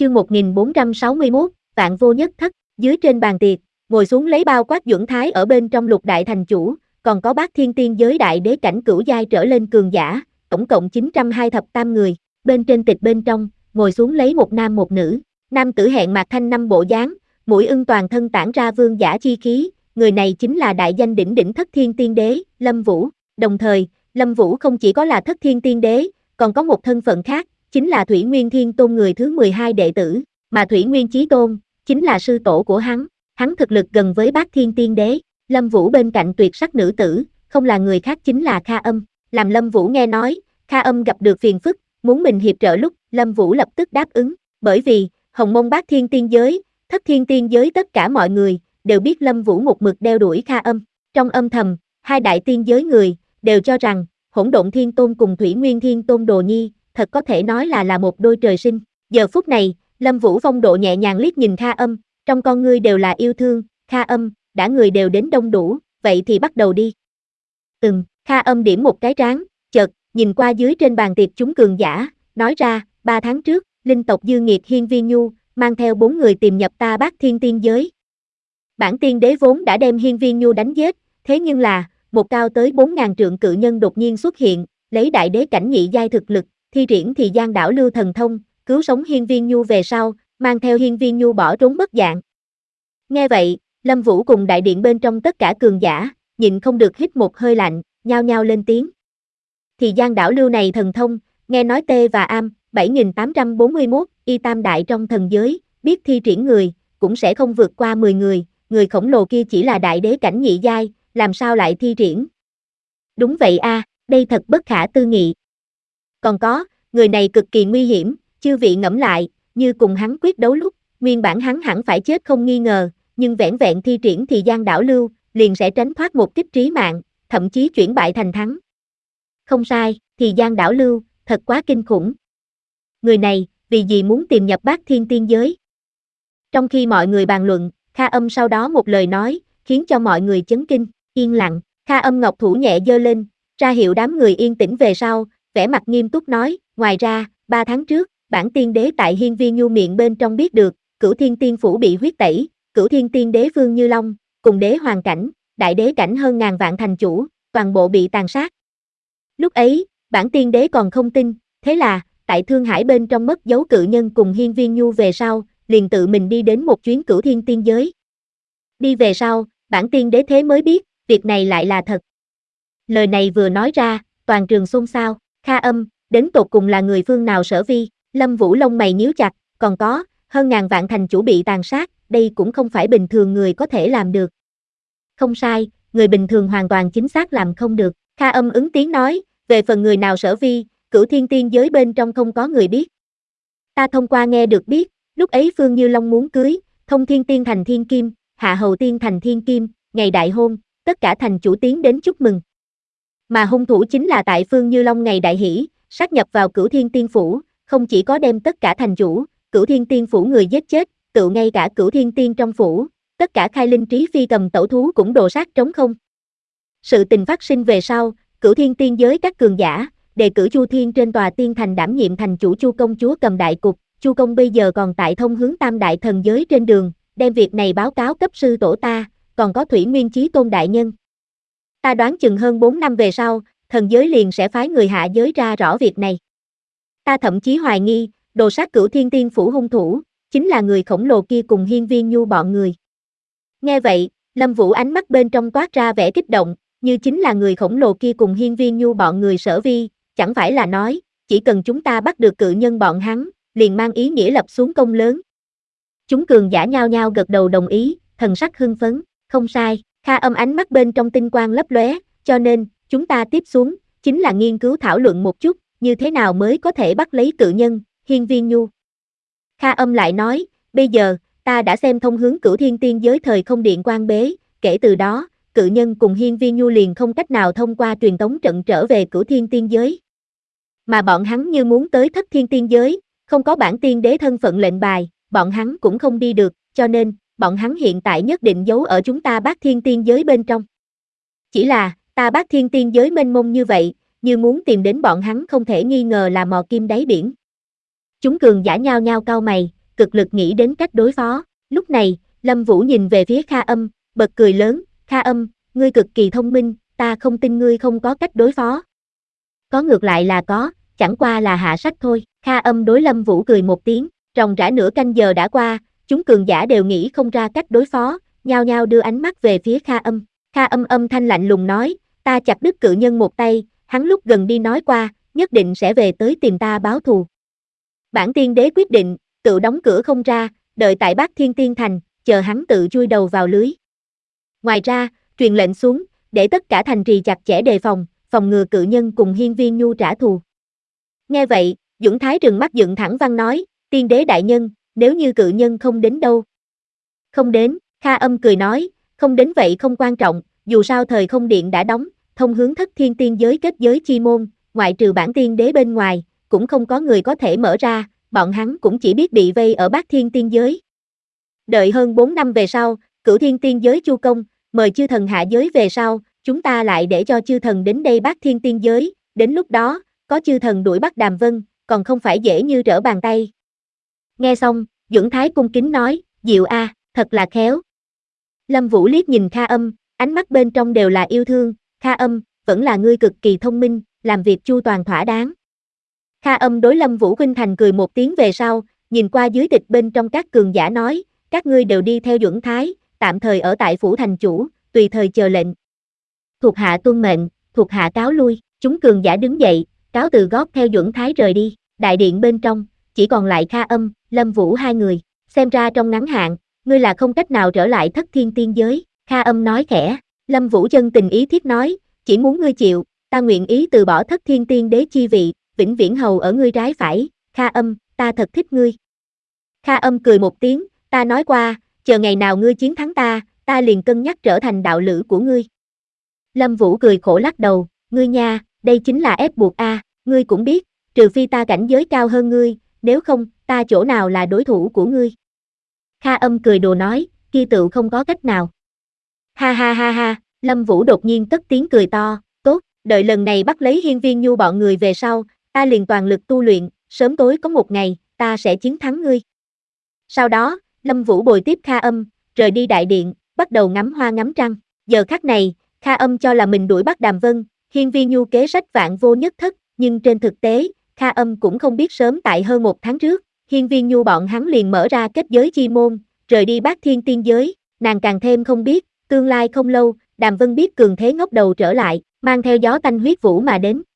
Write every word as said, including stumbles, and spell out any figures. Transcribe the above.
Chương một nghìn bốn trăm sáu mươi mốt, Vạn Vô Nhất Thất. Dưới trên bàn tiệc, ngồi xuống lấy bao quát Duẩn Thái ở bên trong Lục đại thành chủ, còn có Bát Thiên Tiên giới đại đế cảnh cửu giai trở lên cường giả, tổng cộng chín trăm hai thập tam người. Bên trên tịch bên trong, ngồi xuống lấy một nam một nữ. Nam tử hẹn mặt thanh năm bộ dáng, mũi ưng toàn thân tản ra vương giả chi khí, người này chính là đại danh đỉnh đỉnh Thất Thiên Tiên đế, Lâm Vũ. Đồng thời, Lâm Vũ không chỉ có là Thất Thiên Tiên đế, còn có một thân phận khác, chính là Thủy Nguyên Thiên Tôn người thứ mười hai đệ tử, mà Thủy Nguyên Chí Tôn chính là sư tổ của hắn. Hắn thực lực gần với Bát Thiên Tiên đế. Lâm Vũ bên cạnh tuyệt sắc nữ tử, không là người khác chính là Kha Âm. Làm Lâm Vũ nghe nói Kha Âm gặp được phiền phức, muốn mình hiệp trợ lúc, Lâm Vũ lập tức đáp ứng, bởi vì Hồng Mông Bát Thiên Tiên giới, Thất Thiên Tiên giới tất cả mọi người đều biết Lâm Vũ một mực đeo đuổi Kha Âm. Trong âm thầm, hai đại tiên giới người đều cho rằng Hỗn Độn Thiên Tôn cùng Thủy Nguyên Thiên Tôn Đồ Nhi, thật có thể nói là là một đôi trời sinh. Giờ phút này, Lâm Vũ phong độ nhẹ nhàng liếc nhìn Kha Âm, trong con ngươi đều là yêu thương. Kha Âm, đã người đều đến đông đủ, vậy thì bắt đầu đi. Ừm, Kha Âm điểm một cái trán, chợt nhìn qua dưới trên bàn tiệc chúng cường giả, nói ra, ba tháng trước, linh tộc dư nghiệt Hiên Vi Nhu mang theo bốn người tìm nhập ta Bát Thiên Tiên giới. Bản tiên đế vốn đã đem Hiên Vi Nhu đánh giết, thế nhưng là một cao tới bốn ngàn trượng cự nhân đột nhiên xuất hiện, lấy đại đế cảnh nhị giai thực lực, thi triển thì Giang đảo lưu thần thông, cứu sống Hiên Vi Nhu về sau, mang theo Hiên Vi Nhu bỏ trốn mất dạng. Nghe vậy, Lâm Vũ cùng đại điện bên trong tất cả cường giả, nhịn không được hít một hơi lạnh, nhao nhao lên tiếng. Thì Giang đảo lưu này thần thông, nghe nói T và Am, bảy nghìn tám trăm bốn mươi mốt, y tam đại trong thần giới, biết thi triển người, cũng sẽ không vượt qua mười người, người khổng lồ kia chỉ là đại đế cảnh nhị giai, làm sao lại thi triển? Đúng vậy a, à, đây thật bất khả tư nghị. Còn có, người này cực kỳ nguy hiểm, chư vị ngẫm lại, như cùng hắn quyết đấu lúc, nguyên bản hắn hẳn phải chết không nghi ngờ, nhưng vẻn vẹn thi triển thì Giang đảo lưu, liền sẽ tránh thoát một kích trí mạng, thậm chí chuyển bại thành thắng. Không sai, thì Giang đảo lưu, thật quá kinh khủng. Người này, vì gì muốn tìm nhập Bát Thiên Tiên giới? Trong khi mọi người bàn luận, Kha Âm sau đó một lời nói, khiến cho mọi người chấn kinh, yên lặng. Kha Âm ngọc thủ nhẹ giơ lên, ra hiệu đám người yên tĩnh về sau, vẻ mặt nghiêm túc nói, ngoài ra, ba tháng trước, bản tiên đế tại Hiên Vi Nhu miệng bên trong biết được, Cửu Thiên Tiên phủ bị huyết tẩy, Cửu Thiên Tiên đế Vương Như Long, cùng đế hoàng cảnh, đại đế cảnh hơn ngàn vạn thành chủ, toàn bộ bị tàn sát. Lúc ấy, bản tiên đế còn không tin, thế là, tại Thương Hải bên trong mất dấu cự nhân cùng Hiên Vi Nhu về sau, liền tự mình đi đến một chuyến Cửu Thiên Tiên giới. Đi về sau, bản tiên đế thế mới biết, việc này lại là thật. Lời này vừa nói ra, toàn trường xôn xao. Kha Âm, đến tột cùng là người phương nào sở vi? Lâm Vũ lông mày nhíu chặt, còn có, hơn ngàn vạn thành chủ bị tàn sát, đây cũng không phải bình thường người có thể làm được. Không sai, người bình thường hoàn toàn chính xác làm không được. Kha Âm ứng tiếng nói, về phần người nào sở vi, Cửu Thiên Tiên giới bên trong không có người biết. Ta thông qua nghe được biết, lúc ấy Phương Như Long muốn cưới, Thông Thiên Tiên thành Thiên Kim, Hạ Hầu Tiên thành Thiên Kim, ngày đại hôn, tất cả thành chủ tiến đến chúc mừng. Mà hung thủ chính là tại Phương Như Long ngày đại hỷ, sát nhập vào Cửu Thiên Tiên phủ, không chỉ có đem tất cả thành chủ, Cửu Thiên Tiên phủ người giết chết, tự ngay cả Cửu Thiên Tiên trong phủ, tất cả khai linh trí phi cầm tẩu thú cũng đồ sát trống không. Sự tình phát sinh về sau, Cửu Thiên Tiên giới các cường giả, đề cử Chu Thiên trên tòa tiên thành đảm nhiệm thành chủ Chu công chúa cầm đại cục, Chu công bây giờ còn tại thông hướng Tam đại thần giới trên đường, đem việc này báo cáo cấp sư tổ ta, còn có Thủy Nguyên Chí Tôn đại nhân. Ta đoán chừng hơn bốn năm về sau, thần giới liền sẽ phái người hạ giới ra rõ việc này. Ta thậm chí hoài nghi, đồ sát Cửu Thiên Tiên phủ hung thủ, chính là người khổng lồ kia cùng Hiên Vi Nhu bọn người. Nghe vậy, Lâm Vũ ánh mắt bên trong toát ra vẻ kích động, như chính là người khổng lồ kia cùng Hiên Vi Nhu bọn người sở vi, chẳng phải là nói, chỉ cần chúng ta bắt được cự nhân bọn hắn, liền mang ý nghĩa lập xuống công lớn. Chúng cường giả nhao nhao gật đầu đồng ý, thần sắc hưng phấn, không sai, Kha Âm ánh mắt bên trong tinh quang lấp lóe, cho nên, chúng ta tiếp xuống, chính là nghiên cứu thảo luận một chút, như thế nào mới có thể bắt lấy cự nhân, Hiên Vi Nhu. Kha Âm lại nói, bây giờ, ta đã xem thông hướng Cửu Thiên Tiên giới thời không điện quan bế, kể từ đó, cự nhân cùng Hiên Vi Nhu liền không cách nào thông qua truyền tống trận trở về Cửu Thiên Tiên giới. Mà bọn hắn như muốn tới Thất Thiên Tiên giới, không có bản tiên đế thân phận lệnh bài, bọn hắn cũng không đi được, cho nên, bọn hắn hiện tại nhất định giấu ở chúng ta Bát Thiên Tiên giới bên trong. Chỉ là, ta Bát Thiên Tiên giới mênh mông như vậy, như muốn tìm đến bọn hắn không thể nghi ngờ là mò kim đáy biển. Chúng cường giả nhao nhao cau mày, cực lực nghĩ đến cách đối phó. Lúc này, Lâm Vũ nhìn về phía Kha Âm, bật cười lớn, Kha Âm, ngươi cực kỳ thông minh, ta không tin ngươi không có cách đối phó. Có ngược lại là có, chẳng qua là hạ sách thôi. Kha Âm đối Lâm Vũ cười một tiếng, ròng rã nửa canh giờ đã qua, chúng cường giả đều nghĩ không ra cách đối phó, nhao nhao đưa ánh mắt về phía Kha Âm. Kha Âm âm thanh lạnh lùng nói, ta chặt đứt cự nhân một tay, hắn lúc gần đi nói qua, nhất định sẽ về tới tìm ta báo thù. Bản tiên đế quyết định, tự đóng cửa không ra, đợi tại Bát Thiên Tiên Thành, chờ hắn tự chui đầu vào lưới. Ngoài ra, truyền lệnh xuống, để tất cả thành trì chặt chẽ đề phòng, phòng ngừa cự nhân cùng Hiên Viên Nhu trả thù. Nghe vậy, Dũng Thái trừng mắt dựng thẳng văn nói, tiên đế đại nhân, nếu như cự nhân không đến đâu? Không đến, Kha Âm cười nói, không đến vậy không quan trọng, dù sao thời không điện đã đóng, thông hướng thất thiên tiên giới kết giới chi môn, ngoại trừ bản tiên đế bên ngoài, cũng không có người có thể mở ra, bọn hắn cũng chỉ biết bị vây ở Bát Thiên Tiên giới. Đợi hơn bốn năm về sau, Cửu Thiên Tiên giới chu công, mời chư thần hạ giới về sau, chúng ta lại để cho chư thần đến đây Bát Thiên Tiên giới, đến lúc đó, có chư thần đuổi bắt Đàm Vân, còn không phải dễ như trở bàn tay. Nghe xong, Dũng Thái cung kính nói, diệu a, thật là khéo. Lâm Vũ liếc nhìn Kha Âm, ánh mắt bên trong đều là yêu thương, Kha Âm, vẫn là ngươi cực kỳ thông minh, làm việc chu toàn thỏa đáng. Kha Âm đối Lâm Vũ khuynh thành cười một tiếng về sau, nhìn qua dưới địch bên trong các cường giả nói, các ngươi đều đi theo Dũng Thái, tạm thời ở tại phủ thành chủ, tùy thời chờ lệnh. Thuộc hạ tuân mệnh, thuộc hạ cáo lui, chúng cường giả đứng dậy, cáo từ gót theo Dũng Thái rời đi, đại điện bên trong, chỉ còn lại Kha Âm, Lâm Vũ hai người, xem ra trong ngắn hạn, ngươi là không cách nào trở lại thất thiên tiên giới, Kha Âm nói khẽ, Lâm Vũ chân tình ý thiết nói, chỉ muốn ngươi chịu, ta nguyện ý từ bỏ thất thiên tiên đế chi vị, vĩnh viễn hầu ở ngươi trái phải, Kha Âm, ta thật thích ngươi. Kha Âm cười một tiếng, ta nói qua, chờ ngày nào ngươi chiến thắng ta, ta liền cân nhắc trở thành đạo lữ của ngươi. Lâm Vũ cười khổ lắc đầu, ngươi nha, đây chính là ép buộc a, à, ngươi cũng biết, trừ phi ta cảnh giới cao hơn ngươi, nếu không, ta chỗ nào là đối thủ của ngươi. Kha Âm cười đùa nói, kia tựu không có cách nào. Ha ha ha ha, Lâm Vũ đột nhiên cất tiếng cười to, tốt, đợi lần này bắt lấy Hiên Viên Nhu bọn người về sau, ta liền toàn lực tu luyện, sớm tối có một ngày, ta sẽ chiến thắng ngươi. Sau đó, Lâm Vũ bồi tiếp Kha Âm, rời đi đại điện, bắt đầu ngắm hoa ngắm trăng. Giờ khắc này, Kha Âm cho là mình đuổi bắt Đàm Vân, Hiên Viên Nhu kế sách vạn vô nhất thất, nhưng trên thực tế, Kha Âm cũng không biết sớm tại hơn một tháng trước, Hiên Viên Nhu bọn hắn liền mở ra kết giới chi môn, rời đi Bát Thiên Tiên giới, nàng càng thêm không biết, tương lai không lâu, Đàm Vân biết cường thế ngóc đầu trở lại, mang theo gió tanh huyết vũ mà đến.